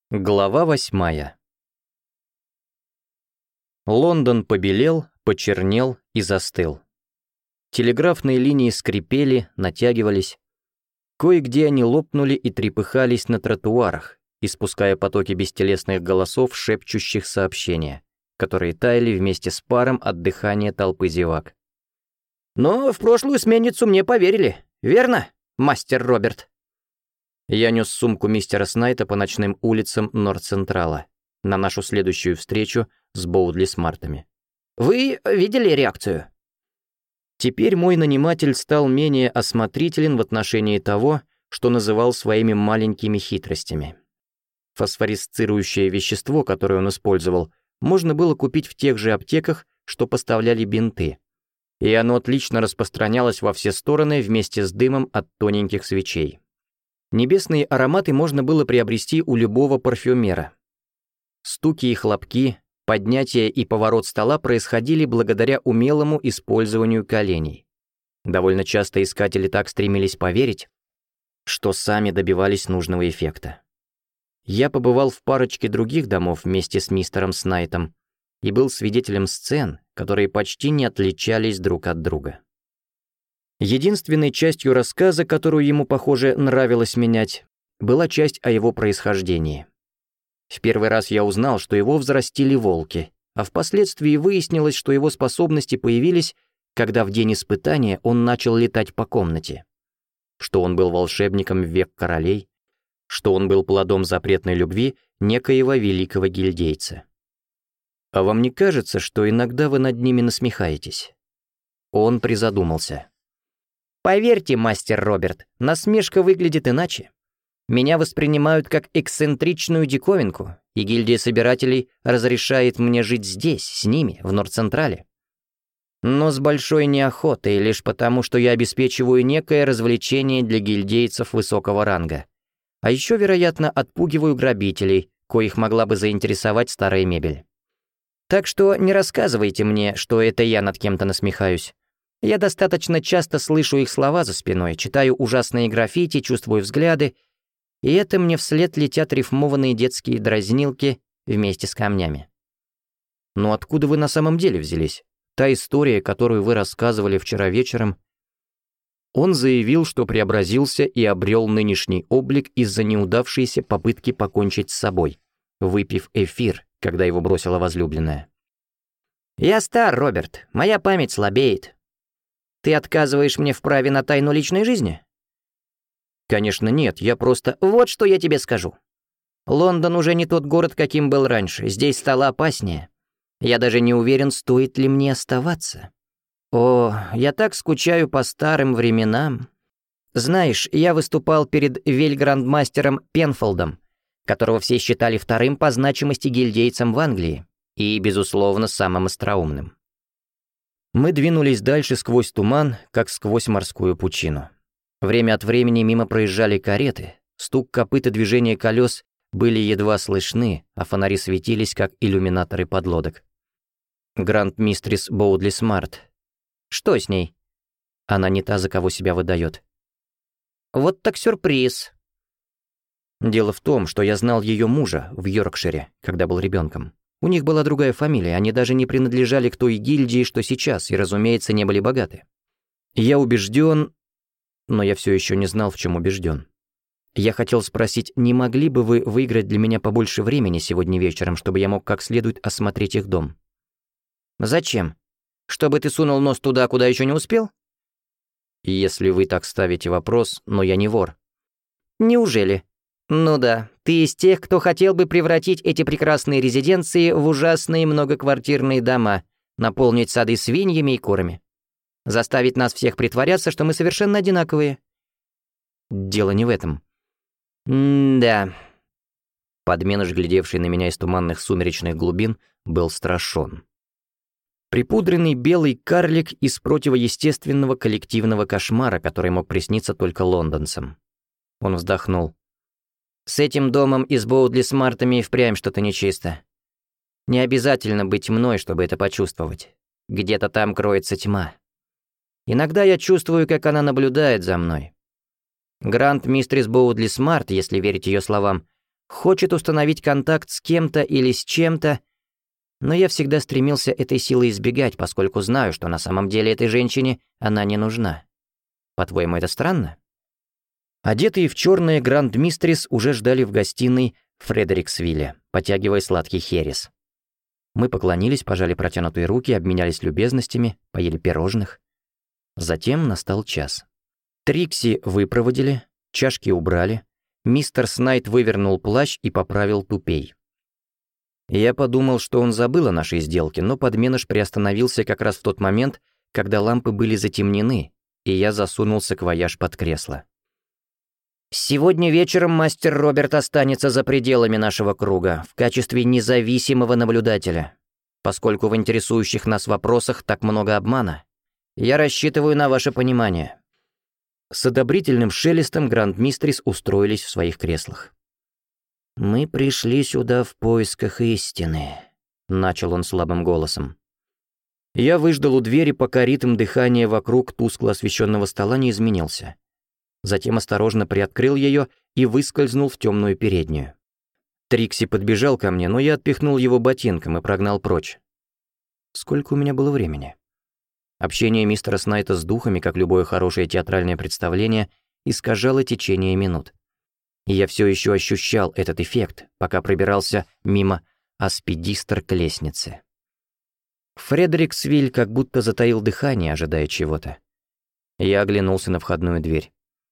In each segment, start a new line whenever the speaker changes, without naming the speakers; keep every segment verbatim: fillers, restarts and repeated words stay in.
Глава восьмая. Лондон побелел, почернел и застыл. Телеграфные линии скрипели, натягивались. Кое-где они лопнули и трепыхались на тротуарах, испуская потоки бестелесных голосов, шепчущих сообщения, которые таяли вместе с паром от дыхания толпы зевак. «Но в прошлую сменницу мне поверили, верно, мастер Роберт?» Я нес сумку мистера Снайта по ночным улицам Норд-Централа на нашу следующую встречу с Боудли-Смартами. «Вы видели реакцию?» Теперь мой наниматель стал менее осмотрителен в отношении того, что называл своими маленькими хитростями. Фосфорисцирующее вещество, которое он использовал, можно было купить в тех же аптеках, что поставляли бинты, и оно отлично распространялось во все стороны вместе с дымом от тоненьких свечей. Небесные ароматы можно было приобрести у любого парфюмера. Стуки и хлопки, поднятие и поворот стола происходили благодаря умелому использованию коленей. Довольно часто искатели так стремились поверить, что сами добивались нужного эффекта. Я побывал в парочке других домов вместе с мистером Снайтом и был свидетелем сцен, которые почти не отличались друг от друга. Единственной частью рассказа, которую ему, похоже, нравилось менять, была часть о его происхождении. В первый раз я узнал, что его взрастили волки, а впоследствии выяснилось, что его способности появились, когда в день испытания он начал летать по комнате, что он был волшебником в век королей, что он был плодом запретной любви некоего великого гильдейца. А вам не кажется, что иногда вы над ними насмехаетесь? Он призадумался. Поверьте, мастер Роберт, насмешка выглядит иначе. Меня воспринимают как эксцентричную диковинку, и гильдия собирателей разрешает мне жить здесь, с ними, в Норд-Централе. Но с большой неохотой, лишь потому, что я обеспечиваю некое развлечение для гильдейцев высокого ранга. А еще, вероятно, отпугиваю грабителей, коих могла бы заинтересовать старая мебель. Так что не рассказывайте мне, что это я над кем-то насмехаюсь. Я достаточно часто слышу их слова за спиной, читаю ужасные граффити, чувствую взгляды, и это мне вслед летят рифмованные детские дразнилки вместе с камнями. Но откуда вы на самом деле взялись? Та история, которую вы рассказывали вчера вечером. Он заявил, что преобразился и обрел нынешний облик из-за неудавшейся попытки покончить с собой, выпив эфир, когда его бросила возлюбленная. «Я стар, Роберт, моя память слабеет. Ты отказываешь мне в праве на тайну личной жизни?» «Конечно нет, я просто...» «Вот что я тебе скажу. Лондон уже не тот город, каким был раньше, здесь стало опаснее. Я даже не уверен, стоит ли мне оставаться. О, я так скучаю по старым временам. Знаешь, я выступал перед вельграндмастером Пенфолдом, которого все считали вторым по значимости гильдейцем в Англии и, безусловно, самым остроумным. Мы двинулись дальше сквозь туман, как сквозь морскую пучину. Время от времени мимо проезжали кареты, стук копыт и движение колес были едва слышны, а фонари светились, как иллюминаторы подлодок. Гранд-мистрис Боудли-Смарт. Что с ней? Она не та, за кого себя выдает. Вот так сюрприз. Дело в том, что я знал ее мужа в Йоркшире, когда был ребенком. У них была другая фамилия, они даже не принадлежали к той гильдии, что сейчас, и, разумеется, не были богаты. Я убежден, но я все еще не знал, в чем убежден. Я хотел спросить, не могли бы вы выиграть для меня побольше времени сегодня вечером, чтобы я мог как следует осмотреть их дом? Зачем? Чтобы ты сунул нос туда, куда еще не успел? Если вы так ставите вопрос, но я не вор. Неужели? Ну да, ты из тех, кто хотел бы превратить эти прекрасные резиденции в ужасные многоквартирные дома, наполнить сады свиньями и курами. Заставить нас всех притворяться, что мы совершенно одинаковые. Дело не в этом. М-да. Подменыш, глядевший на меня из туманных сумеречных глубин, был страшен. Припудренный белый карлик из противоестественного коллективного кошмара, который мог присниться только лондонцам. Он вздохнул. С этим домом и с Боудли-Смартами и впрямь что-то нечисто. Не обязательно быть мной, чтобы это почувствовать. Где-то там кроется тьма. Иногда я чувствую, как она наблюдает за мной. Гранд-мистрис Боудли-Смарт, если верить ее словам, Хочет установить контакт с кем-то или с чем-то, но я всегда стремился этой силой избегать, поскольку знаю, что на самом деле этой женщине она не нужна. По-твоему, это странно? Одетые в черное гранд-мистрис уже ждали в гостиной Фредериксвилля, потягивая сладкий херес. Мы поклонились, пожали протянутые руки, обменялись любезностями, поели пирожных. Затем настал час. Трикси выпроводили, чашки убрали, мистер Снайд вывернул плащ и поправил тупей. Я подумал, что он забыл о нашей сделке, но подменыш приостановился как раз в тот момент, когда лампы были затемнены, и я засунул саквояж под кресло. «Сегодня вечером мастер Роберт останется за пределами нашего круга в качестве независимого наблюдателя. Поскольку в интересующих нас вопросах так много обмана, я рассчитываю на ваше понимание». С одобрительным шелестом гранд-мистрис устроились в своих креслах. «Мы пришли сюда в поисках истины», — начал он слабым голосом. Я выждал у двери, пока ритм дыхания вокруг тускло освещенного стола не изменился. Затем осторожно приоткрыл ее и выскользнул в темную переднюю. Трикси подбежал ко мне, но я отпихнул его ботинком и прогнал прочь. Сколько у меня было времени? Общение мистера Снайта с духами, как любое хорошее театральное представление, искажало течение минут. И я все еще ощущал этот эффект, пока пробирался мимо аспидистр к лестнице. Фредериксвиль как будто затаил дыхание, ожидая чего-то. Я оглянулся на входную дверь.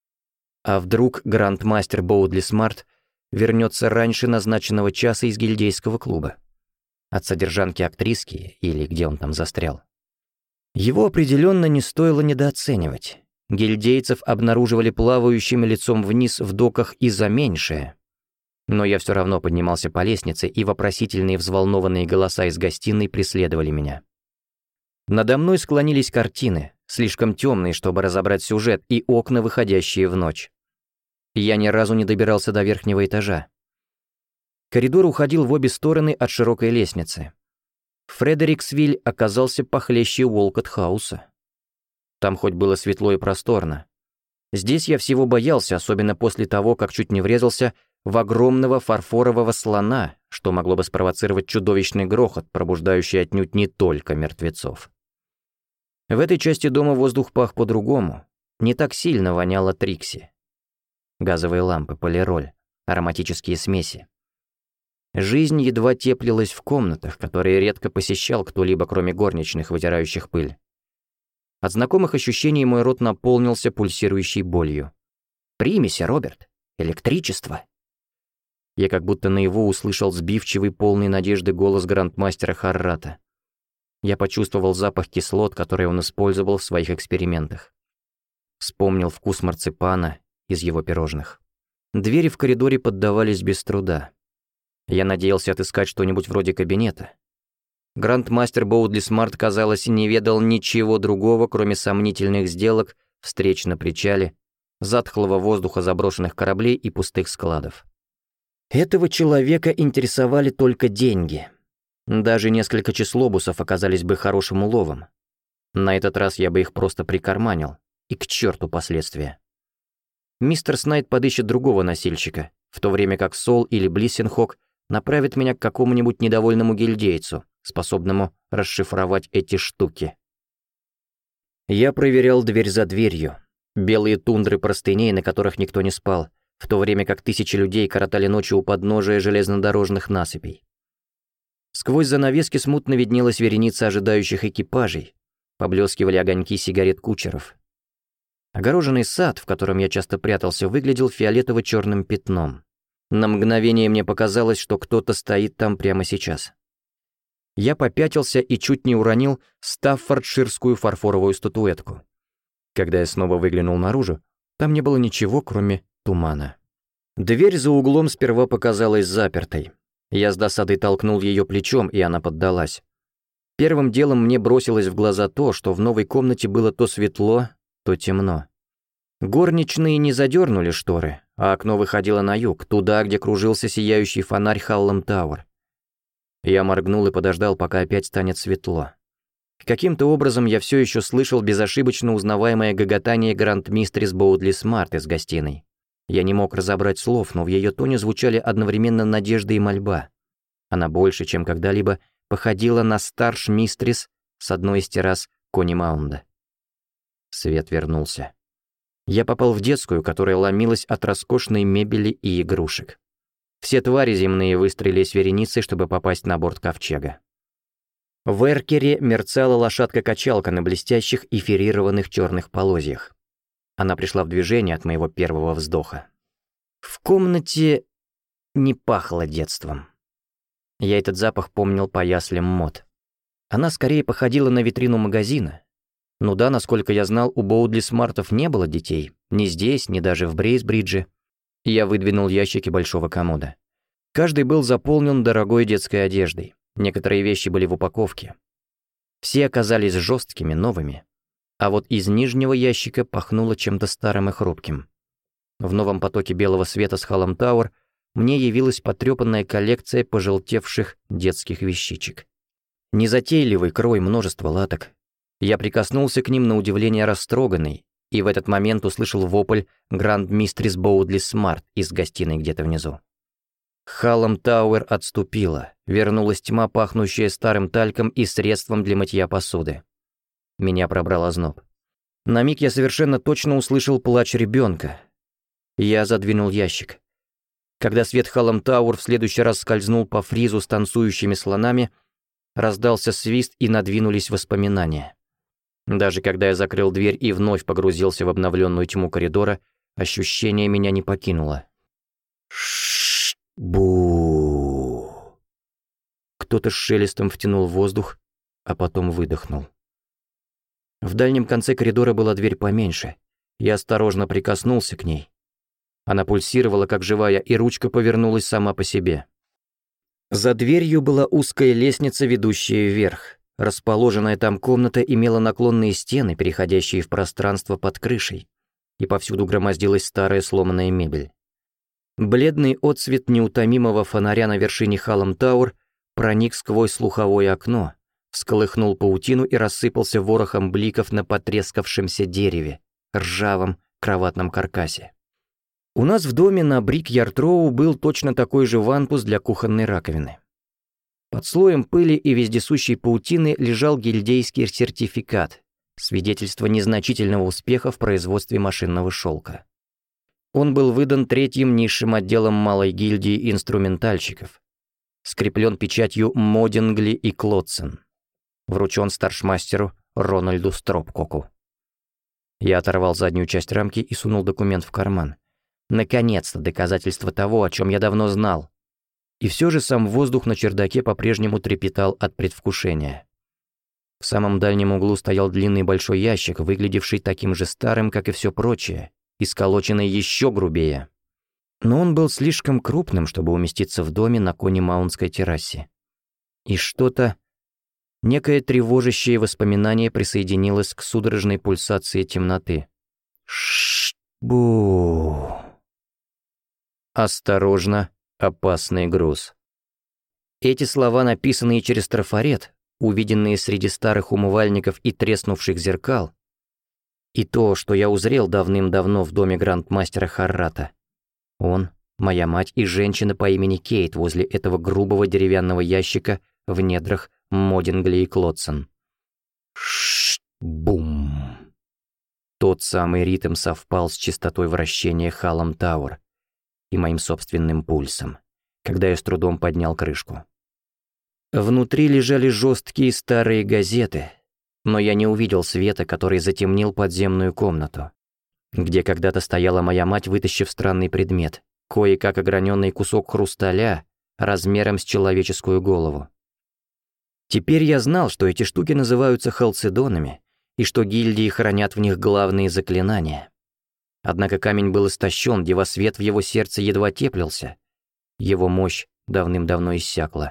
А вдруг грандмастер Боудли Смарт вернется раньше назначенного часа из гильдейского клуба? От содержанки-актриски, или где он там застрял? Его определенно не стоило недооценивать. Гильдейцев обнаруживали плавающим лицом вниз в доках и за меньшее. Но я все равно поднимался по лестнице, и вопросительные взволнованные голоса из гостиной преследовали меня. Надо мной склонились картины, слишком темные, чтобы разобрать сюжет, и окна, выходящие в ночь. Я ни разу не добирался до верхнего этажа. Коридор уходил в обе стороны от широкой лестницы. Фредериксвиль оказался похлеще Уолкотт-хауса. Там хоть было светло и просторно. Здесь я всего боялся, особенно после того, как чуть не врезался в огромного фарфорового слона, что могло бы спровоцировать чудовищный грохот, пробуждающий отнюдь не только мертвецов. В этой части дома воздух пах по-другому, не так сильно воняло Трикси. Газовые лампы, полироль, ароматические смеси. Жизнь едва теплилась в комнатах, которые редко посещал кто-либо, кроме горничных, вытирающих пыль. От знакомых ощущений мой рот наполнился пульсирующей болью. «Примеси, Роберт! Электричество!» Я как будто наяву услышал сбивчивый, полный надежды голос грандмастера Харрата. Я почувствовал запах кислот, который он использовал в своих экспериментах. Вспомнил вкус марципана из его пирожных. Двери в коридоре поддавались без труда. Я надеялся отыскать что-нибудь вроде кабинета. Грандмастер Боудли Смарт, казалось, не ведал ничего другого, кроме сомнительных сделок, встреч на причале, затхлого воздуха заброшенных кораблей и пустых складов. Этого человека интересовали только деньги. Даже несколько числобусов оказались бы хорошим уловом. На этот раз я бы их просто прикарманил, и к черту последствия. Мистер Снайд подыщет другого носильщика, в то время как Сол или Блиссенхок направит меня к какому-нибудь недовольному гильдейцу, способному расшифровать эти штуки. Я проверял дверь за дверью. Белые тундры простыней, на которых никто не спал, в то время как тысячи людей коротали ночи у подножия железнодорожных насыпей. Сквозь занавески смутно виднелась вереница ожидающих экипажей, поблескивали огоньки сигарет кучеров. Огороженный сад, в котором я часто прятался, выглядел фиолетово-черным пятном. На мгновение мне показалось, что кто-то стоит там прямо сейчас. Я попятился и чуть не уронил стаффордширскую фарфоровую статуэтку. Когда я снова выглянул наружу, там не было ничего, кроме тумана. Дверь за углом сперва показалась запертой. Я с досадой толкнул ее плечом, и она поддалась. Первым делом мне бросилось в глаза то, что в новой комнате было то светло, то темно. Горничные не задернули шторы, а окно выходило на юг, туда, где кружился сияющий фонарь Халлам Тауэр. Я моргнул и подождал, пока опять станет светло. Каким-то образом я все еще слышал безошибочно узнаваемое гоготание грандмистрис Боудли Смарт из гостиной. Я не мог разобрать слов, но в ее тоне звучали одновременно надежда и мольба. Она больше, чем когда-либо, походила на старш-мистрис с одной из террас Кони-Маунда. Свет вернулся. Я попал в детскую, которая ломилась от роскошной мебели и игрушек. Все твари земные выстроились вереницей, чтобы попасть на борт ковчега. В эркере мерцала лошадка-качалка на блестящих эфирированных черных полозьях. Она пришла в движение от моего первого вздоха. В комнате не пахло детством. Я этот запах помнил по яслям Мод. Она скорее походила на витрину магазина. Ну да, насколько я знал, у Боудли Смартов не было детей. Ни здесь, ни даже в Брейсбридже. Я выдвинул ящики большого комода. Каждый был заполнен дорогой детской одеждой. Некоторые вещи были в упаковке. Все оказались жесткими, новыми. А вот из нижнего ящика пахнуло чем-то старым и хрупким. В новом потоке белого света с Халлом Тауэр мне явилась потрепанная коллекция пожелтевших детских вещичек. Незатейливый крой, множество латок. Я прикоснулся к ним на удивление растроганный, и в этот момент услышал вопль гранд-мистрис Боудли Смарт из гостиной где-то внизу. Халлом Тауэр отступила, вернулась тьма, пахнущая старым тальком и средством для мытья посуды. Меня пробрал озноб. На миг я совершенно точно услышал плач ребенка. Я задвинул ящик. Когда свет Халлом Тауэр в следующий раз скользнул по фризу с танцующими слонами, раздался свист и надвинулись воспоминания. Даже когда я закрыл дверь и вновь погрузился в обновленную тьму коридора, ощущение меня не покинуло. Бу. Кто-то с шелестом втянул воздух, а потом выдохнул. В дальнем конце коридора была дверь поменьше. Я осторожно прикоснулся к ней. Она пульсировала, как живая, и ручка повернулась сама по себе. За дверью была узкая лестница, ведущая вверх. Расположенная там комната имела наклонные стены, переходящие в пространство под крышей, и повсюду громоздилась старая сломанная мебель. Бледный отсвет неутомимого фонаря на вершине Халлом Тауэр проник сквозь слуховое окно, всколыхнул паутину и рассыпался ворохом бликов на потрескавшемся дереве, ржавом кроватном каркасе. У нас в доме на Брик-Ярд-Роу был точно такой же ванпус для кухонной раковины. Под слоем пыли и вездесущей паутины лежал гильдейский сертификат, свидетельство незначительного успеха в производстве машинного шелка. Он был выдан третьим низшим отделом малой гильдии инструментальщиков, скреплен печатью Модингли и Клодсон, вручен старшмастеру Рональду Стропкоку. Я оторвал заднюю часть рамки и сунул документ в карман. Наконец-то доказательство того, о чем я давно знал. И все же сам воздух на чердаке по-прежнему трепетал от предвкушения. В самом дальнем углу стоял длинный большой ящик, выглядевший таким же старым, как и все прочее, и сколоченный еще грубее. Но он был слишком крупным, чтобы уместиться в доме на Кони-Маунской террасе. И что-то, некое тревожащее воспоминание присоединилось к судорожной пульсации темноты. Ш-бу. Осторожно. Опасный груз. Эти слова, написанные через трафарет, увиденные среди старых умывальников и треснувших зеркал, и то, что я узрел давным-давно в доме грандмастера Харрата. Он, моя мать и женщина по имени Кейт возле этого грубого деревянного ящика в недрах Модингли и Клодсон. Ш-бум. Тот самый ритм совпал с частотой вращения Халлом Тауэр и моим собственным пульсом, когда я с трудом поднял крышку. Внутри лежали жесткие старые газеты, но я не увидел света, который затемнил подземную комнату, где когда-то стояла моя мать, вытащив странный предмет, кое-как ограненный кусок хрусталя размером с человеческую голову. Теперь я знал, что эти штуки называются халцедонами, и что гильдии хранят в них главные заклинания. Однако камень был истощен, девосвет в его сердце едва теплился. Его мощь давным-давно иссякла.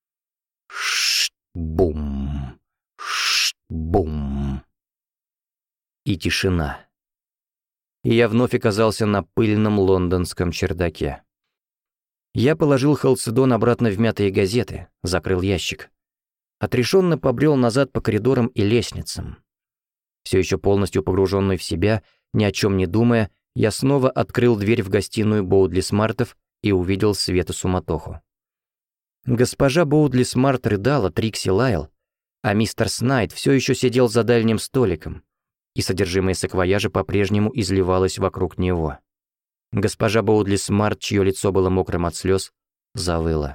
Ш-бум, ш-бум. И тишина. И я вновь оказался на пыльном лондонском чердаке. Я положил халцедон обратно в мятые газеты, закрыл ящик. Отрешенно побрел назад по коридорам и лестницам. Все еще полностью погруженный в себя, ни о чем не думая, я снова открыл дверь в гостиную Боудли Смартов и увидел свет и суматоху. Госпожа Боудли Смарт рыдала, Трикси лаял, а мистер Снайд все еще сидел за дальним столиком, и содержимое саквояжа по-прежнему изливалось вокруг него. Госпожа Боудли Смарт, чье лицо было мокрым от слез, завыла.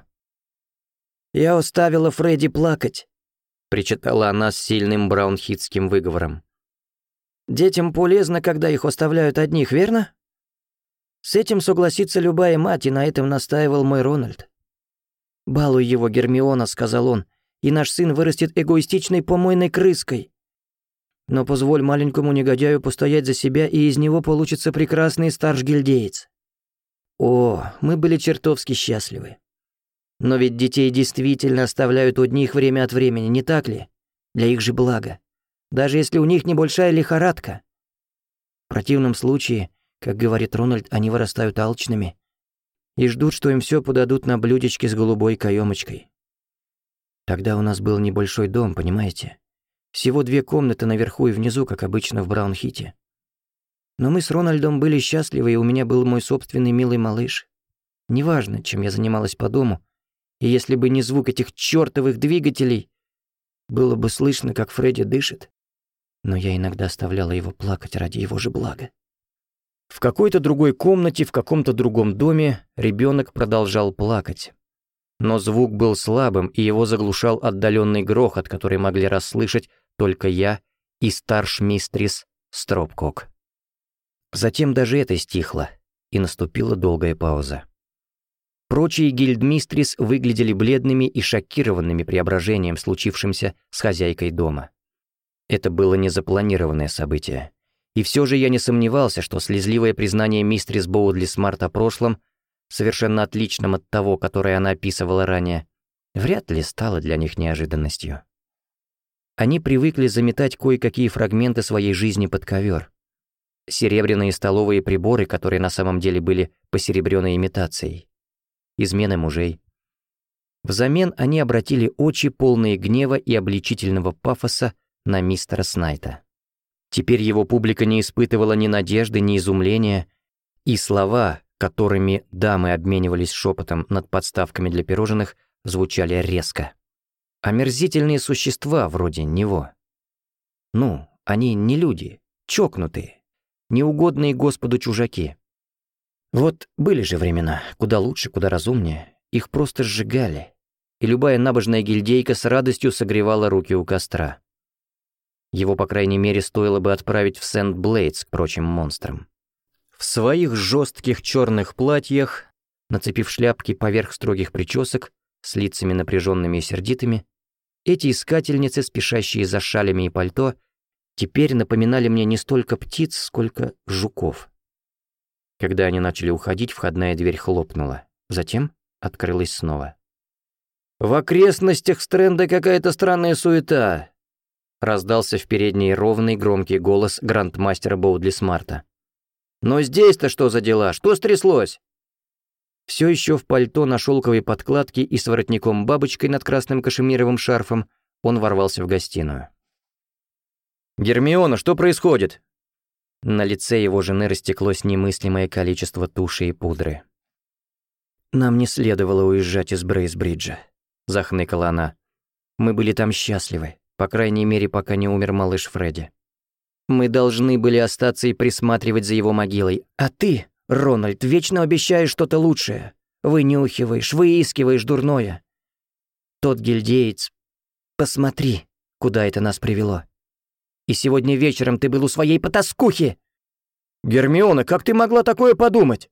«Я оставила Фредди плакать»,
— причитала она с сильным браунхитским выговором.
«Детям полезно, когда их оставляют одних, верно? С этим согласится любая мать, и на этом настаивал мой Рональд. «Балуй его, Гермиона», — сказал он, «и наш сын вырастет эгоистичной помойной крыской. Но позволь маленькому негодяю постоять за себя, и из него получится прекрасный старшгильдеец». О, мы были чертовски счастливы. Но ведь детей действительно оставляют одних время от времени, не так ли? Для их же блага. Даже если у них небольшая лихорадка. В противном случае, как говорит Рональд, они вырастают алчными и ждут, что им все подадут на блюдечке с голубой каемочкой. Тогда у нас был небольшой дом, понимаете? Всего две комнаты наверху и внизу, как обычно в Браунхите. Но мы с Рональдом были счастливы, и у меня был мой собственный милый малыш. Неважно, чем я занималась по дому, и если бы не звук этих чёртовых двигателей, было бы слышно, как Фредди дышит. Но я иногда оставляла его плакать ради его же блага. В какой-то другой комнате, в каком-то другом доме ребенок продолжал плакать. Но звук был слабым, и его заглушал отдаленный грохот, который могли расслышать только я и старшмистрис Стропкок. Затем даже это стихло, и наступила долгая пауза. Прочие гильдмистрис выглядели бледными и шокированными преображением, случившимся с хозяйкой дома. Это было незапланированное событие. И все же я не сомневался, что слезливое признание мистерис Боудли Смарт о прошлом, совершенно отличном от того, которое она описывала ранее, вряд ли стало для них неожиданностью. Они привыкли заметать кое-какие фрагменты своей жизни под ковер. Серебряные столовые приборы, которые на самом деле были посеребрённой имитацией. Измены мужей. Взамен они обратили очи, полные гнева и обличительного пафоса, на мистера Снайта. Теперь его публика не испытывала ни надежды, ни изумления, и слова, которыми дамы обменивались шепотом над подставками для пирожных, звучали резко. Омерзительные существа вроде него. Ну, они не люди, чокнутые, неугодные Господу чужаки. Вот были же времена, куда лучше, куда разумнее, их просто сжигали, и любая набожная гильдейка с радостью согревала руки у костра. Его, по крайней мере, стоило бы отправить в Сент-Блейдс к прочим монстрам. В своих жестких черных платьях, нацепив шляпки поверх строгих причесок, с лицами напряженными и сердитыми, эти искательницы, спешащие за шалями и пальто, теперь напоминали мне не столько птиц, сколько жуков. Когда они начали уходить, входная дверь хлопнула, затем открылась снова. «В окрестностях Стрэнда какая-то странная суета», — раздался в передней ровный громкий голос грандмастера Боудли Смарта. «Но здесь-то что за дела? Что стряслось?» Все еще в пальто на шелковой подкладке и с воротником-бабочкой над красным кашемировым шарфом он ворвался в гостиную. «Гермиона, что происходит?» На лице его жены растеклось немыслимое количество туши и пудры. «Нам не следовало уезжать из Брейсбриджа», — захныкала она. «Мы были там счастливы, по крайней мере, пока не умер малыш Фредди. Мы должны были остаться и присматривать за его могилой. А ты, Рональд, вечно обещаешь что-то лучшее. Вынюхиваешь, выискиваешь дурное. Тот гильдеец... Посмотри, куда это нас привело. И сегодня вечером ты был у своей потаскухи!» «Гермиона, как ты могла такое подумать?»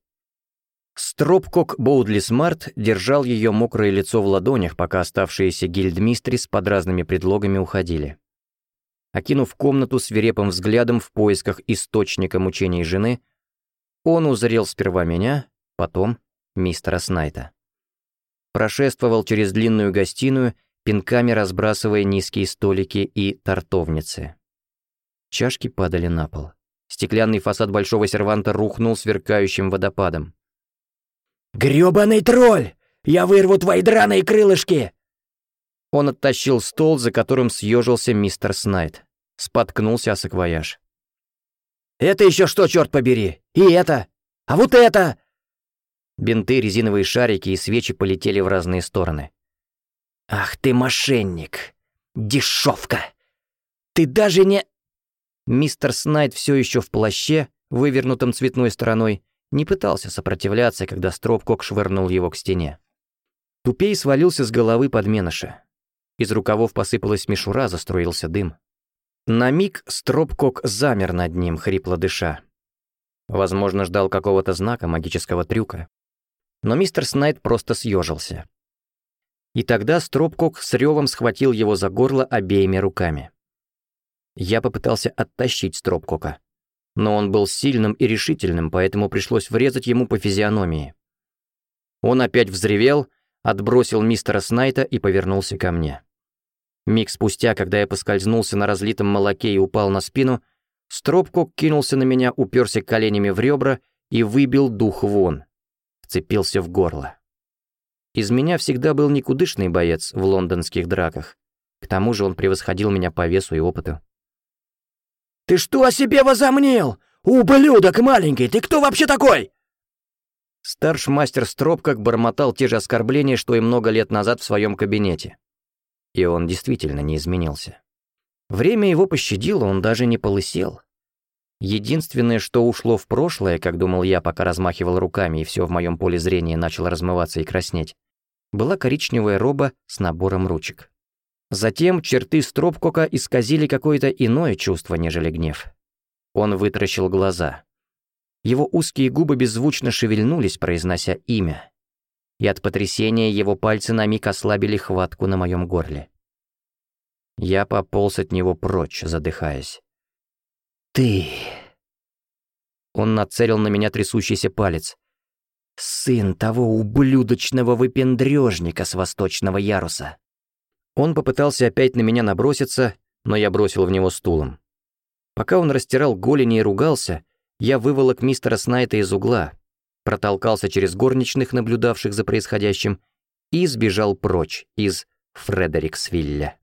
Стропкок Боудли Смарт держал ее мокрое лицо в ладонях, пока оставшиеся гильдмистрис под разными предлогами уходили. Окинув комнату свирепым взглядом в поисках источника мучений жены, он узрел сперва меня, потом мистера Снайта. Прошествовал через длинную гостиную, пинками разбрасывая низкие столики и тортовницы. Чашки падали на пол. Стеклянный фасад большого серванта рухнул сверкающим водопадом. «Грёбаный тролль! Я вырву твои драные крылышки!»
Он оттащил стол, за которым съежился мистер Снайт. Споткнулся о саквояж.
Это еще что, черт побери? И это? А вот это?» Бинты, резиновые шарики и свечи полетели в разные стороны. «Ах ты мошенник! Дешевка! Ты даже не...» Мистер Снайд все еще в плаще, вывернутом цветной стороной, не пытался сопротивляться, когда Стропкок швырнул его к стене. Тупей свалился с головы подменыша. Из рукавов посыпалась мишура, заструился дым. На миг Стропкок замер над ним, хрипло дыша. Возможно, ждал какого-то знака, магического трюка. Но мистер Снайд просто съежился. И тогда Стропкок с ревом схватил его за горло обеими руками. Я попытался оттащить Стропкока, но он был сильным и решительным, поэтому пришлось врезать ему по физиономии. Он опять взревел, отбросил мистера Снайда и повернулся ко мне. Миг спустя, когда я поскользнулся на разлитом молоке и упал на спину, Стропкок кинулся на меня, уперся коленями в ребра и выбил дух вон, вцепился в горло. Из меня всегда был никудышный боец в лондонских драках. К тому же он превосходил меня по весу и опыту. «Ты что о себе возомнил? Ублюдок маленький, ты кто вообще такой?» Старшмастер Стропкок бормотал те же оскорбления, что и много лет назад в своем кабинете. И он действительно не изменился. Время его пощадило, он даже не полысел. Единственное, что ушло в прошлое, как думал я, пока размахивал руками, и все в моем поле зрения начало размываться и краснеть, была коричневая роба с набором ручек. Затем черты Стропкока исказили какое-то иное чувство, нежели гнев. Он вытаращил глаза. Его узкие губы беззвучно шевельнулись, произнося имя. И от потрясения его пальцы на миг ослабили хватку на моем горле. Я пополз от него прочь, задыхаясь. «Ты...» Он нацелил на меня трясущийся палец. «Сын того ублюдочного выпендрёжника с восточного яруса». Он попытался опять на меня наброситься, но я бросил в него стулом. Пока он растирал голени и ругался, я выволок мистера Снайда из угла, протолкался через горничных, наблюдавших за происходящим, и сбежал прочь из Фредериксвилля.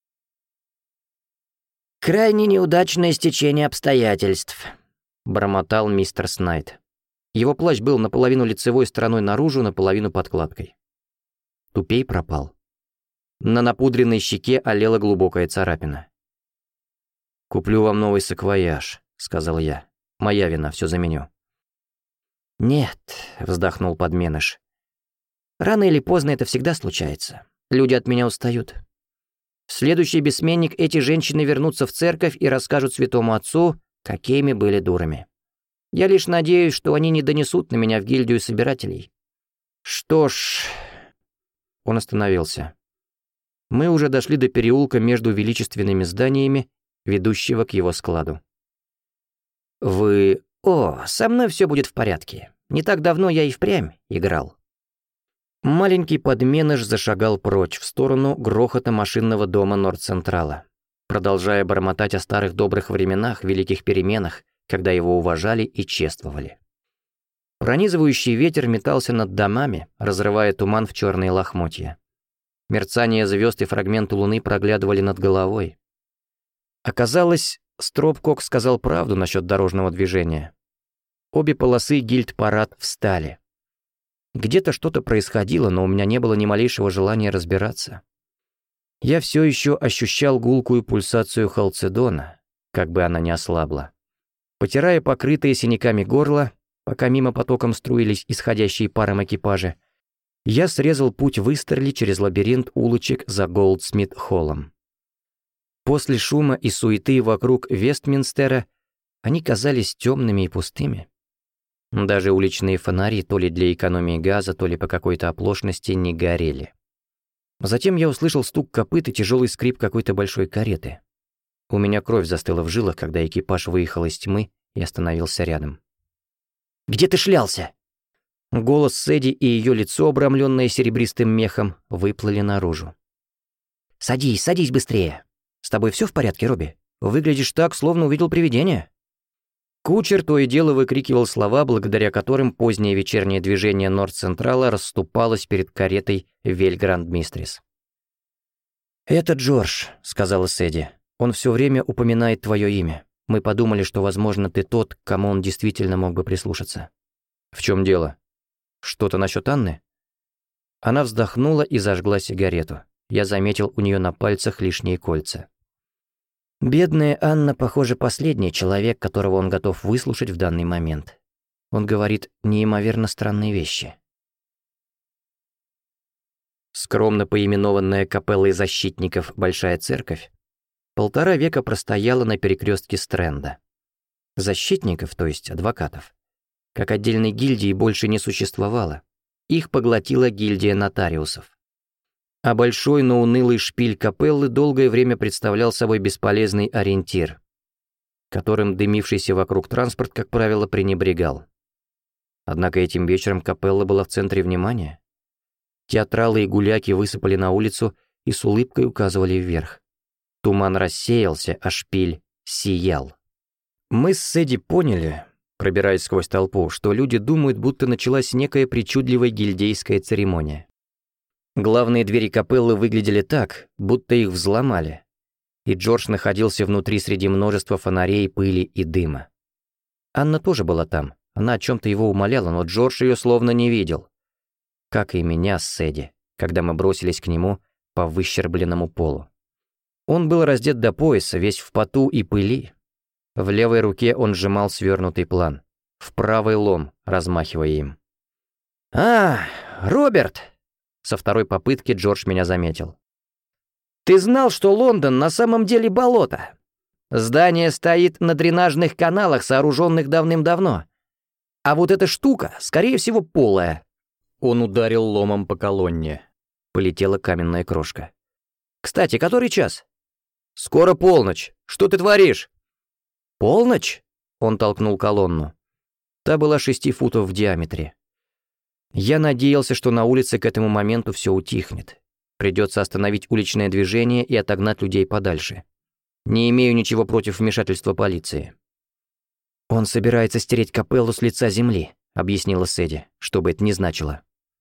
«Крайне неудачное стечение обстоятельств», — бормотал мистер Снайд. Его плащ был наполовину лицевой стороной наружу, наполовину подкладкой. Тупей пропал. На напудренной щеке олела глубокая царапина. «Куплю вам новый саквояж», — сказал я. «Моя вина, все заменю». «Нет», — вздохнул подменыш. «Рано или поздно это всегда случается. Люди от меня устают. В следующий бессменник эти женщины вернутся в церковь и расскажут святому отцу, какими были дурами. Я лишь надеюсь, что они не донесут на меня в гильдию собирателей. Что ж...» Он остановился. Мы уже дошли до переулка между величественными зданиями, ведущего к его складу. «Вы... О, со мной все будет в порядке. Не так давно я и впрямь играл». Маленький подменыш зашагал прочь, в сторону грохота машинного дома Норд-Централа, продолжая бормотать о старых добрых временах, великих переменах, когда его уважали и чествовали. Пронизывающий ветер метался над домами, разрывая туман в черные лохмотья. Мерцание звезд и фрагменты луны проглядывали над головой. Оказалось, Стропкок сказал правду насчет дорожного движения. Обе полосы гильд-парад встали. Где-то что-то происходило, но у меня не было ни малейшего желания разбираться. Я все еще ощущал гулкую пульсацию халцедона, как бы она ни ослабла. Потирая покрытые синяками горло, пока мимо потоком струились исходящие паром экипажи, я срезал путь в Истерли через лабиринт улочек за Голдсмит-холлом. После шума и суеты вокруг Вестминстера они казались темными и пустыми. Даже уличные фонари, то ли для экономии газа, то ли по какой-то оплошности, не горели. Затем я услышал стук копыт и тяжелый скрип какой-то большой кареты. У меня кровь застыла в жилах, когда экипаж выехал из тьмы и остановился рядом. «Где ты шлялся?» Голос Сэдди и ее лицо, обрамленное серебристым мехом, выплыли наружу. «Садись, садись быстрее. С тобой все в порядке, Робби? Выглядишь так, словно увидел привидение». Кучер то и дело выкрикивал слова, благодаря которым позднее вечернее движение Норд-Централа расступалось перед каретой Вельгранд-Мистрис. «Это Джордж», — сказала Сэдди. «Он все время упоминает твое имя. Мы подумали, что, возможно, ты тот, к кому он действительно мог бы прислушаться».
«В чем дело? Что-то насчет Анны?»
Она вздохнула и зажгла сигарету. Я заметил у нее на пальцах лишние кольца. Бедная Анна, похоже, последний человек, которого он готов выслушать в данный момент. Он говорит неимоверно странные вещи. Скромно поименованная капеллой защитников Большая Церковь полтора века простояла на перекрестке Стрэнда. Защитников, то есть адвокатов, как отдельной гильдии больше не существовало. Их поглотила гильдия нотариусов. А большой, но унылый шпиль капеллы долгое время представлял собой бесполезный ориентир, которым дымившийся вокруг транспорт, как правило, пренебрегал. Однако этим вечером капелла была в центре внимания. Театралы и гуляки высыпали на улицу и с улыбкой указывали вверх. Туман рассеялся, а шпиль сиял. Мы с Сэдди поняли, пробираясь сквозь толпу, что люди думают, будто началась некая причудливая гильдейская церемония. Главные двери капеллы выглядели так, будто их взломали, и Джордж находился внутри среди множества фонарей, пыли и дыма. Анна тоже была там, она о чем-то его умоляла, но Джордж ее словно не видел. Как и меня с Сэдди, когда мы бросились к нему по выщербленному полу. Он был раздет до пояса, весь в поту и пыли. В левой руке он сжимал свернутый план, в правой лом, размахивая им. «А, Роберт!» Со второй попытки Джордж меня заметил. «Ты знал, что Лондон на самом деле болото? Здание стоит на дренажных каналах, сооруженных давным-давно. А вот эта штука, скорее всего, полая». Он ударил ломом по колонне. Полетела каменная крошка. «Кстати, который час?» «Скоро полночь. Что ты творишь?» «Полночь?» Он толкнул колонну. Та была шести футов в диаметре. Я надеялся, что на улице к этому моменту все утихнет. Придется остановить уличное движение и отогнать людей подальше. Не имею ничего против вмешательства полиции. «Он собирается стереть капеллу с лица земли», — объяснила Сэдди, что бы это ни значило.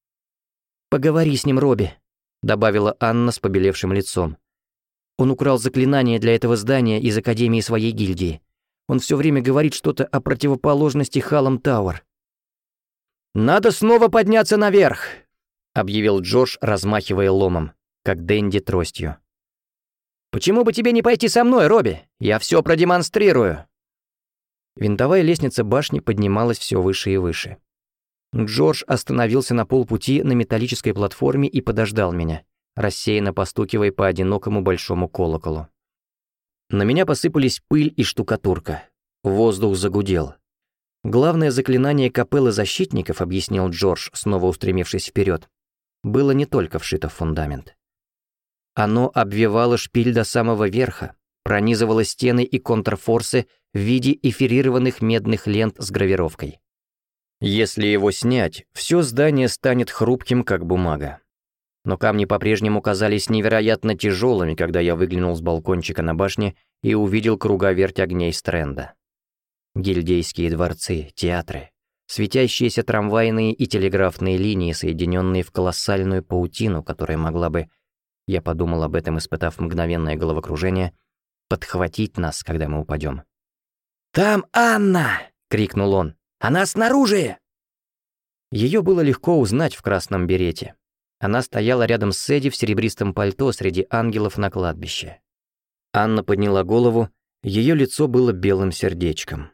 «Поговори с ним, Робби», — добавила Анна с побелевшим лицом. «Он украл заклинание для этого здания из Академии своей гильдии. Он все время говорит что-то о противоположности Халлам Тауэр». «Надо снова подняться наверх», — объявил Джордж, размахивая ломом, как Дэнди тростью. «Почему бы тебе не пойти со мной, Робби? Я все продемонстрирую». Винтовая лестница башни поднималась все выше и выше. Джордж остановился на полпути на металлической платформе и подождал меня, рассеянно постукивая по одинокому большому колоколу. На меня посыпались пыль и штукатурка. Воздух загудел. Главное заклинание капеллы защитников, объяснил Джордж, снова устремившись вперед, было не только вшито в фундамент. Оно обвивало шпиль до самого верха, пронизывало стены и контрфорсы в виде эфирированных медных лент с гравировкой. Если его снять, все здание станет хрупким, как бумага. Но камни по-прежнему казались невероятно тяжелыми, когда я выглянул с балкончика на башне и увидел круговерть огней Стрэнда. Гильдейские дворцы, театры, светящиеся трамвайные и телеграфные линии, соединенные в колоссальную паутину, которая могла бы, я подумал об этом, испытав мгновенное головокружение, подхватить нас, когда мы упадем. «Там Анна!» — крикнул он. «Она снаружи!» Ее было легко узнать в красном берете. Она стояла рядом с Сэдди в серебристом пальто среди ангелов на кладбище. Анна подняла голову, ее лицо было белым сердечком.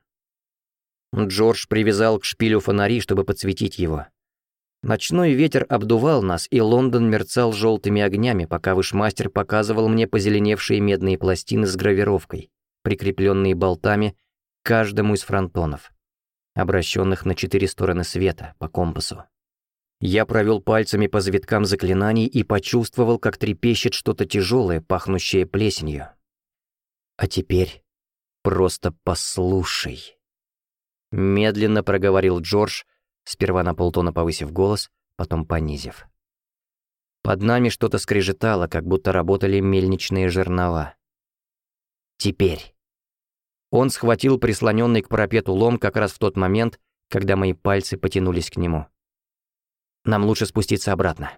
Джордж привязал к шпилю фонари, чтобы подсветить его. Ночной ветер обдувал нас, и Лондон мерцал желтыми огнями, пока вышмастер показывал мне позеленевшие медные пластины с гравировкой, прикрепленные болтами к каждому из фронтонов, обращенных на четыре стороны света по компасу. Я провел пальцами по завиткам заклинаний и почувствовал, как трепещет что-то тяжелое, пахнущее плесенью. «А теперь просто послушай», — медленно проговорил Джордж, сперва на полтона повысив голос, потом понизив. Под нами что-то скрежетало, как будто работали мельничные жернова. «Теперь». Он схватил прислоненный к парапету лом как раз в тот момент, когда мои пальцы потянулись к нему. «Нам лучше спуститься обратно».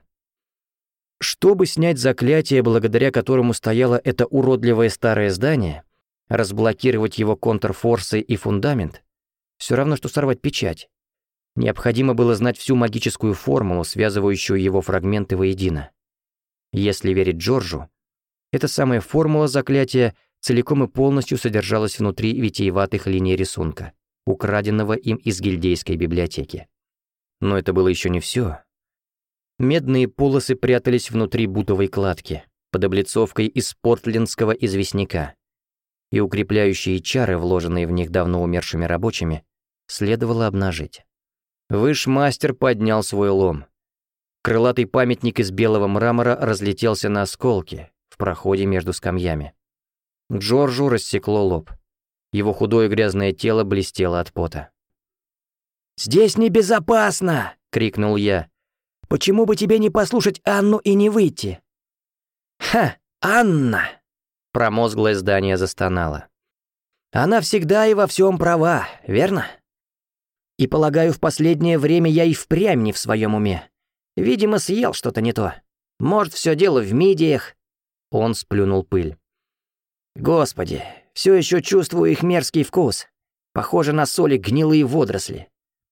Чтобы снять заклятие, благодаря которому стояло это уродливое старое здание,
Разблокировать его контрфорсы и фундамент — все равно, что сорвать печать. Необходимо было знать всю магическую формулу, связывающую его фрагменты воедино. Если верить Джорджу, эта самая формула заклятия целиком и полностью содержалась внутри витиеватых линий рисунка, украденного им из гильдейской библиотеки. Но это было еще не все. Медные полосы прятались внутри бутовой кладки, под облицовкой из портлендского известняка, и укрепляющие чары, вложенные в них давно умершими рабочими, следовало обнажить. Вышмастер поднял свой лом. Крылатый памятник из белого мрамора разлетелся на осколки в проходе между скамьями. Джорджу рассекло лоб. Его худое грязное тело блестело от пота.
«Здесь небезопасно!» — крикнул я. «Почему бы тебе не послушать Анну и не выйти?» «Ха, Анна!» — промозглое здание застонало. «Она всегда и во всем права, верно? И, полагаю, в последнее время я и впрямь не в своем уме. Видимо, съел что-то не то. Может, все дело в мидиях?» Он сплюнул пыль. «Господи, все еще чувствую их мерзкий вкус. Похоже на соли гнилые водоросли».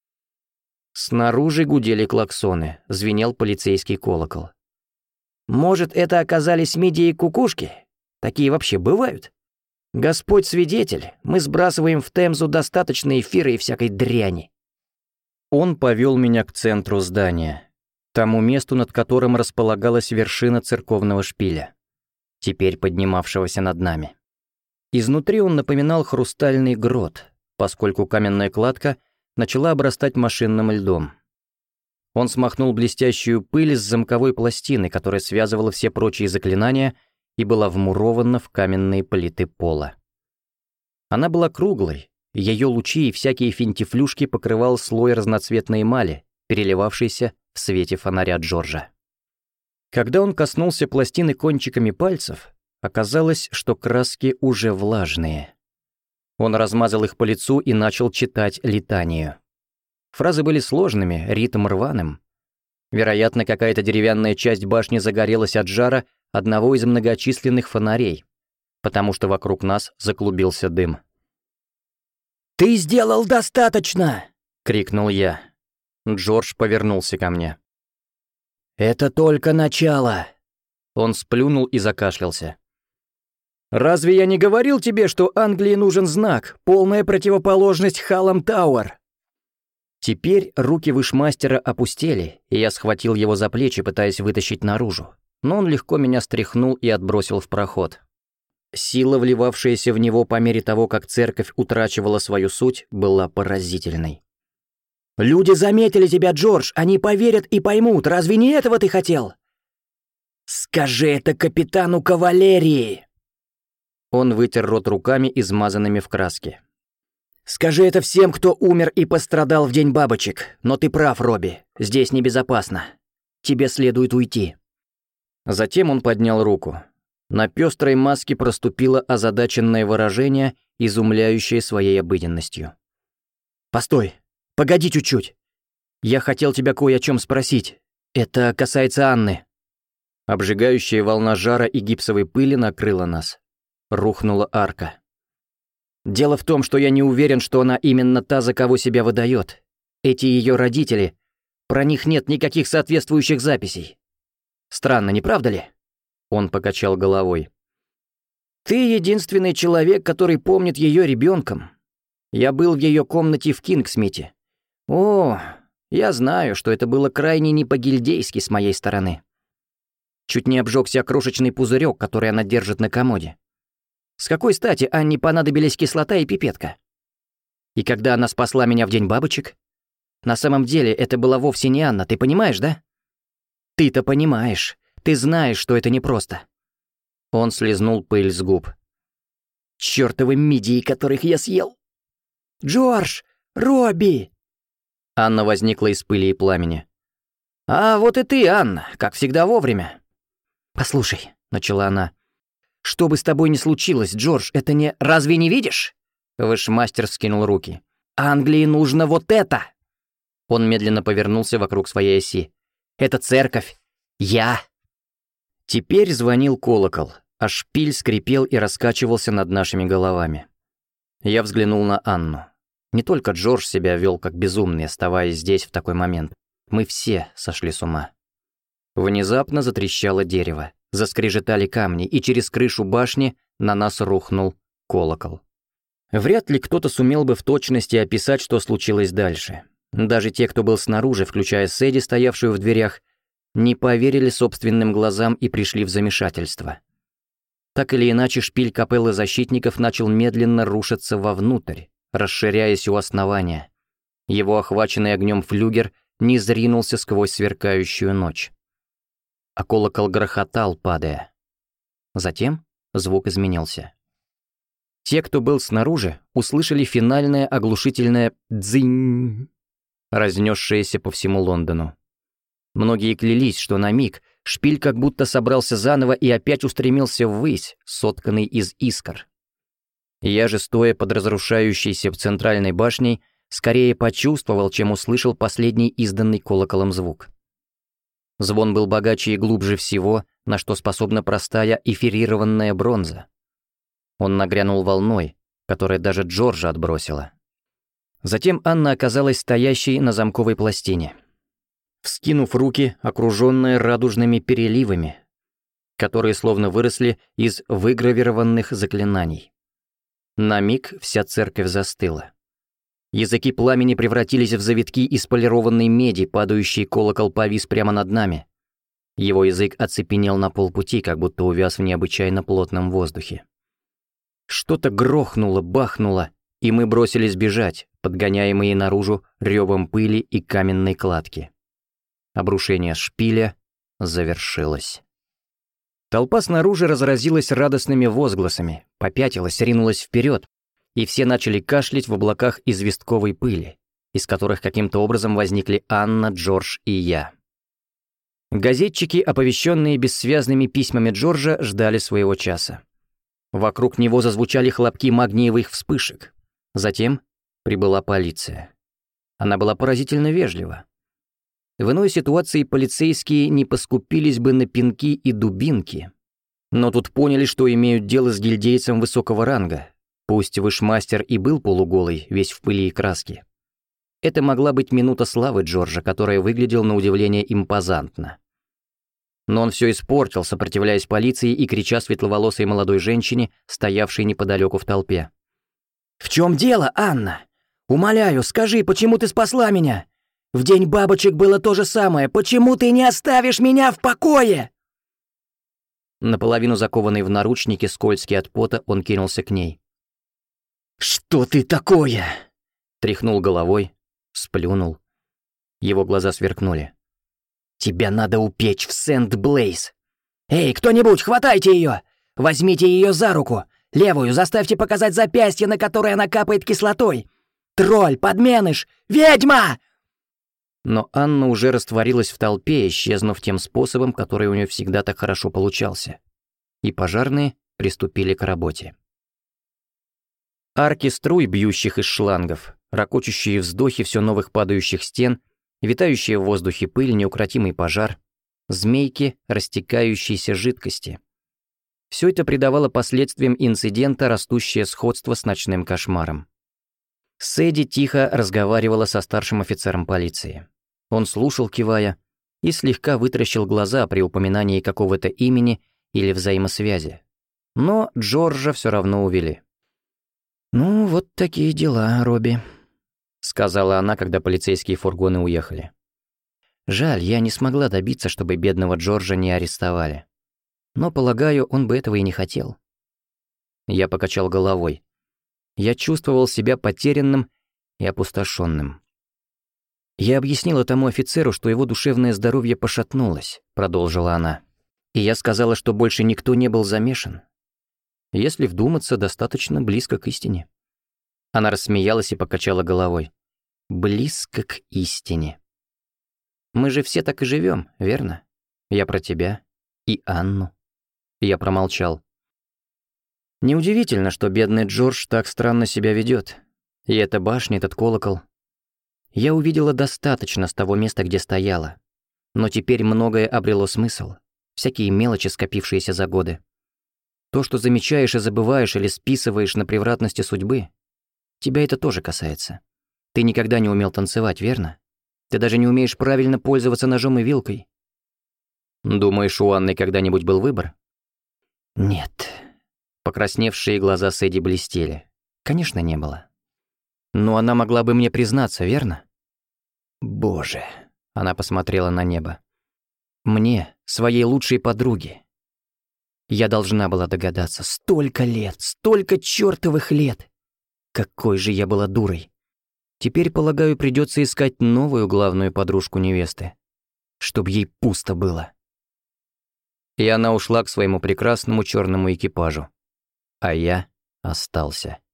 Снаружи гудели клаксоны, звенел полицейский колокол.
«Может, это оказались мидии-кукушки? Такие вообще бывают? Господь свидетель, мы сбрасываем в Темзу достаточно эфира и всякой дряни».
Он повел меня к центру здания, тому месту, над которым располагалась вершина церковного шпиля, теперь поднимавшегося над нами. Изнутри он напоминал хрустальный грот, поскольку каменная кладка начала обрастать машинным льдом. Он смахнул блестящую пыль с замковой пластины, которая связывала все прочие заклинания и была вмурована в каменные плиты пола. Она была круглой, ее лучи и всякие финтифлюшки покрывал слой разноцветной эмали, переливавшийся в свете фонаря Джорджа. Когда он коснулся пластины кончиками пальцев, оказалось, что краски уже влажные. Он размазал их по лицу и начал читать литанию. Фразы были сложными, ритм рваным. Вероятно, какая-то деревянная часть башни загорелась от жара одного из многочисленных фонарей, потому что вокруг нас заклубился дым.
«Ты сделал достаточно!» — крикнул я.
Джордж повернулся ко мне.
«Это только начало!»
Он сплюнул и закашлялся. «Разве я не говорил тебе, что Англии нужен знак, полная противоположность Халлам Тауэр?» Теперь руки вышмастера опустели, и я схватил его за плечи, пытаясь вытащить наружу, но он легко меня стряхнул и отбросил в проход. Сила, вливавшаяся в него по мере того, как церковь утрачивала свою суть, была поразительной.
«Люди заметили тебя, Джордж, они поверят и поймут, разве не этого ты хотел?» «Скажи это капитану кавалерии!»
Он вытер рот руками, измазанными в краске.
«Скажи это всем, кто умер и пострадал в День бабочек. Но ты прав, Робби, здесь небезопасно. Тебе следует уйти».
Затем он поднял руку. На пестрой маске проступило озадаченное выражение, изумляющее своей обыденностью.
«Постой, погоди чуть-чуть. Я хотел тебя кое о чем спросить. Это касается Анны».
Обжигающая волна жара и гипсовой пыли накрыла нас. Рухнула арка.
«Дело в том, что я не уверен, что она именно та, за кого себя выдает. Эти ее родители, про них нет никаких соответствующих записей. Странно, не правда ли?»
Он покачал головой.
«Ты единственный человек, который помнит ее ребенком. Я был в ее комнате в Кингсмите. О, я знаю, что это было крайне не по-гильдейски с моей стороны. Чуть не обжегся крошечный пузырек, который она держит на комоде. С какой стати Анне понадобились кислота и пипетка? И когда она спасла меня в День бабочек? На самом деле это была вовсе не Анна, ты понимаешь, да? Ты-то понимаешь, ты знаешь, что это непросто».
Он слезнул пыль с губ.
«Чёртовы мидии, которых я съел! Джордж! Робби!»
Анна возникла из пыли и пламени.
«А вот и ты, Анна, как всегда вовремя». «Послушай», — начала она, — «что бы с тобой ни случилось, Джордж, это не... Разве не видишь?»
Вышмастер вскинул руки.
«Англии нужно вот это!»
Он медленно повернулся вокруг своей оси.
«Это церковь. Я».
Теперь звонил колокол. а шпиль скрипел и раскачивался над нашими головами. Я взглянул на Анну. Не только Джордж себя вел как безумный, оставаясь здесь в такой момент. Мы все сошли с ума. Внезапно затрещало дерево, заскрежетали камни, и через крышу башни на нас рухнул колокол. Вряд ли кто-то сумел бы в точности описать, что случилось дальше. Даже те, кто был снаружи, включая Сэдди, стоявшую в дверях, не поверили собственным глазам и пришли в замешательство. Так или иначе, шпиль капеллы защитников начал медленно рушиться вовнутрь, расширяясь у основания. Его охваченный огнем флюгер не зринулся сквозь сверкающую ночь. А колокол грохотал, падая. Затем звук изменился. Те, кто был снаружи, услышали финальное оглушительное «дзынь», разнесшееся по всему Лондону. Многие клялись, что на миг шпиль как будто собрался заново и опять устремился ввысь, сотканный из искр. Я же, стоя под разрушающейся центральной башней, скорее почувствовал, чем услышал последний изданный колоколом звук. Звон был богаче и глубже всего, на что способна простая эфирированная бронза. Он нагрянул волной, которая даже Джорджа отбросила. Затем Анна оказалась стоящей на замковой пластине, вскинув руки, окруженные радужными переливами, которые словно выросли из выгравированных заклинаний. На миг вся церковь застыла. Языки пламени превратились в завитки из полированной меди, падающий колокол повис прямо над нами. Его язык оцепенел на полпути, как будто увяз в необычайно плотном воздухе. Что-то грохнуло, бахнуло, и мы бросились бежать, подгоняемые наружу ревом пыли и каменной кладки. Обрушение шпиля завершилось. Толпа снаружи разразилась радостными возгласами, попятилась, ринулась вперед, и все начали кашлять в облаках известковой пыли, из которых каким-то образом возникли Анна, Джордж и я. Газетчики, оповещенные бессвязными письмами Джорджа, ждали своего часа. Вокруг него зазвучали хлопки магниевых вспышек. Затем прибыла полиция. Она была поразительно вежлива. В иной ситуации полицейские не поскупились бы на пинки и дубинки. Но тут поняли, что имеют дело с гильдейцем высокого ранга. Пусть вышмастер и был полуголый, весь в пыли и краске. Это могла быть минута славы Джорджа, которая выглядел на удивление импозантно. Но он все испортил, сопротивляясь полиции и крича светловолосой молодой женщине, стоявшей неподалеку в толпе.
«В чем дело, Анна? Умоляю, скажи, почему ты спасла меня? В день бабочек было то же самое. Почему ты не оставишь меня в покое?»
Наполовину закованный в наручники, скользкий от пота, он кинулся к ней.
«Что ты такое?»
Тряхнул головой, сплюнул. Его глаза сверкнули.
«Тебя надо упечь в Сент-Блейз. Эй, кто-нибудь, хватайте ее! Возьмите ее за руку! Левую заставьте показать запястье, на которое она капает кислотой! Тролль, подменыш, ведьма!»
Но Анна уже растворилась в толпе, исчезнув тем способом, который у нее всегда так хорошо получался. И пожарные приступили к работе. Арки струй, бьющих из шлангов, ракочущие вздохи все новых падающих стен, витающие в воздухе пыль, неукротимый пожар, змейки растекающейся жидкости. Все это придавало последствиям инцидента растущее сходство с ночным кошмаром. Сэдди тихо разговаривала со старшим офицером полиции. Он слушал, кивая, и слегка вытращил глаза при упоминании какого-то имени или взаимосвязи. Но Джорджа все равно увели.
«Ну, вот такие дела, Робби», —
сказала она, когда полицейские фургоны уехали.
«Жаль, я не смогла добиться, чтобы бедного Джорджа не арестовали. Но, полагаю, он бы этого и не хотел».
Я покачал головой. Я чувствовал себя потерянным и опустошенным.
«Я объяснила тому офицеру, что его душевное здоровье пошатнулось», — продолжила она. «И я сказала, что больше никто не был замешан. Если вдуматься, достаточно близко к истине».
Она рассмеялась и покачала головой.
«Близко к истине.
Мы же все так и живем, верно? Я про тебя и Анну». Я промолчал. Неудивительно, что бедный Джордж так странно себя ведет. И эта башня, этот колокол. Я увидела достаточно с того места, где стояла. Но теперь многое обрело смысл. Всякие мелочи, скопившиеся за годы.
То, что замечаешь и забываешь или списываешь на превратности судьбы, тебя это тоже касается. Ты никогда не умел танцевать, верно? Ты даже не умеешь правильно пользоваться ножом и вилкой.
Думаешь, у Анны когда-нибудь был выбор?
Нет.
Покрасневшие глаза Сэдди блестели.
Конечно, не было. Но она могла бы мне признаться, верно?
Боже.
Она посмотрела на небо. Мне, своей лучшей подруге. Я должна была догадаться. Столько лет, столько чёртовых лет. Какой же я была дурой. Теперь, полагаю, придется искать новую главную подружку невесты. Чтоб ей пусто было.
И она ушла к своему прекрасному черному экипажу. А я остался.